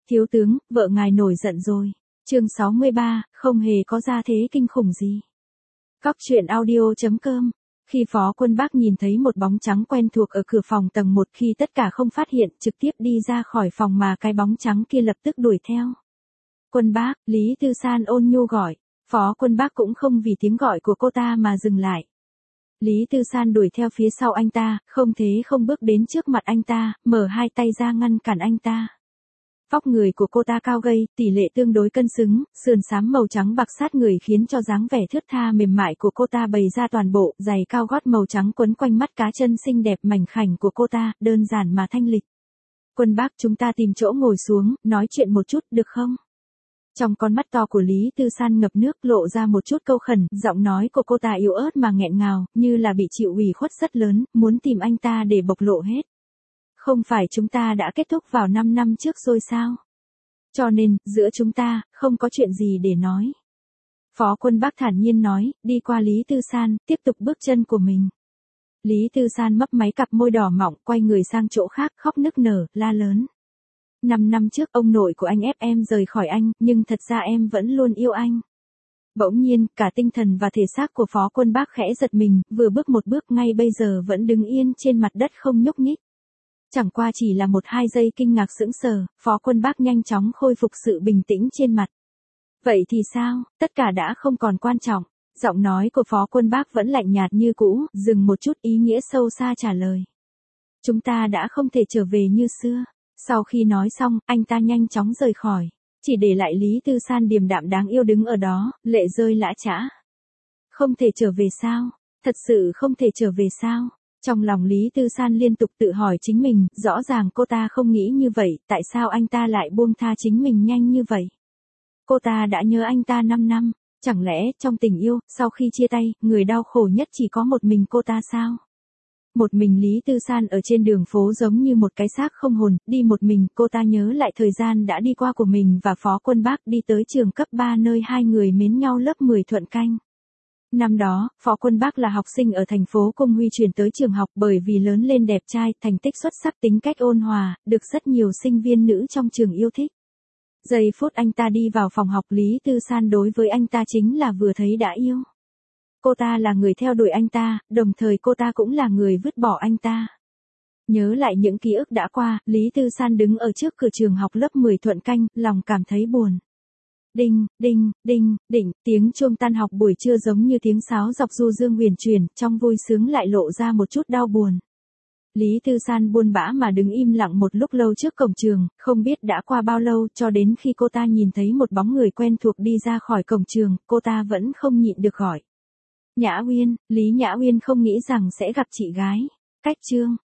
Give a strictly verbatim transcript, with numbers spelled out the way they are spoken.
Thiếu tướng, vợ ngài nổi giận rồi. Chương sáu mươi ba, không hề có gia thế kinh khủng gì. Góc truyện audio chấm com. Khi Phó Quân Bác nhìn thấy một bóng trắng quen thuộc ở cửa phòng tầng một, khi tất cả không phát hiện, trực tiếp đi ra khỏi phòng mà cái bóng trắng kia lập tức đuổi theo. Quân Bác, Lý Tư San ôn nhu gọi. Phó Quân Bác cũng không vì tiếng gọi của cô ta mà dừng lại. Lý Tư San đuổi theo phía sau anh ta, không thế không bước đến trước mặt anh ta, mở hai tay ra ngăn cản anh ta. Vóc người của cô ta cao gầy, tỷ lệ tương đối cân xứng, sườn xám màu trắng bạc sát người khiến cho dáng vẻ thướt tha mềm mại của cô ta bày ra toàn bộ, giày cao gót màu trắng quấn quanh mắt cá chân xinh đẹp mảnh khảnh của cô ta, đơn giản mà thanh lịch. Quân Bác, chúng ta tìm chỗ ngồi xuống, nói chuyện một chút, được không? Trong con mắt to của Lý Tư San ngập nước, lộ ra một chút câu khẩn, giọng nói của cô ta yếu ớt mà nghẹn ngào, như là bị chịu ủy khuất rất lớn, muốn tìm anh ta để bộc lộ hết. Không phải chúng ta đã kết thúc vào năm năm trước rồi sao? Cho nên, giữa chúng ta, không có chuyện gì để nói. Phó Quân Bác thản nhiên nói, đi qua Lý Tư San, tiếp tục bước chân của mình. Lý Tư San mấp máy cặp môi đỏ mọng, quay người sang chỗ khác, khóc nức nở, la lớn. Năm năm trước ông nội của anh ép em rời khỏi anh, nhưng thật ra em vẫn luôn yêu anh. Bỗng nhiên, cả tinh thần và thể xác của Phó Quân Bác khẽ giật mình, vừa bước một bước ngay bây giờ vẫn đứng yên trên mặt đất không nhúc nhích. Chẳng qua chỉ là một hai giây kinh ngạc sững sờ, Phó Quân Bác nhanh chóng khôi phục sự bình tĩnh trên mặt. Vậy thì sao, tất cả đã không còn quan trọng. Giọng nói của Phó Quân Bác vẫn lạnh nhạt như cũ, dừng một chút ý nghĩa sâu xa trả lời. Chúng ta đã không thể trở về như xưa. Sau khi nói xong, anh ta nhanh chóng rời khỏi. Chỉ để lại Lý Tư San điềm đạm đáng yêu đứng ở đó, lệ rơi lã chã. Không thể trở về sao? Thật sự không thể trở về sao? Trong lòng Lý Tư San liên tục tự hỏi chính mình, rõ ràng cô ta không nghĩ như vậy, tại sao anh ta lại buông tha chính mình nhanh như vậy? Cô ta đã nhớ anh ta năm năm, chẳng lẽ trong tình yêu, sau khi chia tay, người đau khổ nhất chỉ có một mình cô ta sao? Một mình Lý Tư San ở trên đường phố giống như một cái xác không hồn, đi một mình, cô ta nhớ lại thời gian đã đi qua của mình và Phó Quân Bác đi tới trường cấp ba nơi hai người mến nhau lớp mười Thuận Canh. Năm đó, Phó Quân Bác là học sinh ở thành phố Cung Huy chuyển tới trường học bởi vì lớn lên đẹp trai, thành tích xuất sắc, tính cách ôn hòa, được rất nhiều sinh viên nữ trong trường yêu thích. Giây phút anh ta đi vào phòng học, Lý Tư San đối với anh ta chính là vừa thấy đã yêu. Cô ta là người theo đuổi anh ta, đồng thời cô ta cũng là người vứt bỏ anh ta. Nhớ lại những ký ức đã qua, Lý Tư San đứng ở trước cửa trường học lớp mười Thuận Canh, lòng cảm thấy buồn. Đinh, đinh, đinh, đỉnh, tiếng chuông tan học buổi trưa giống như tiếng sáo dọc du dương huyền chuyển, trong vui sướng lại lộ ra một chút đau buồn. Lý Tư San buồn bã mà đứng im lặng một lúc lâu trước cổng trường, không biết đã qua bao lâu, cho đến khi cô ta nhìn thấy một bóng người quen thuộc đi ra khỏi cổng trường, cô ta vẫn không nhịn được gọi. Nhã Uyên, Lý Nhã Uyên không nghĩ rằng sẽ gặp chị gái. Cách chương.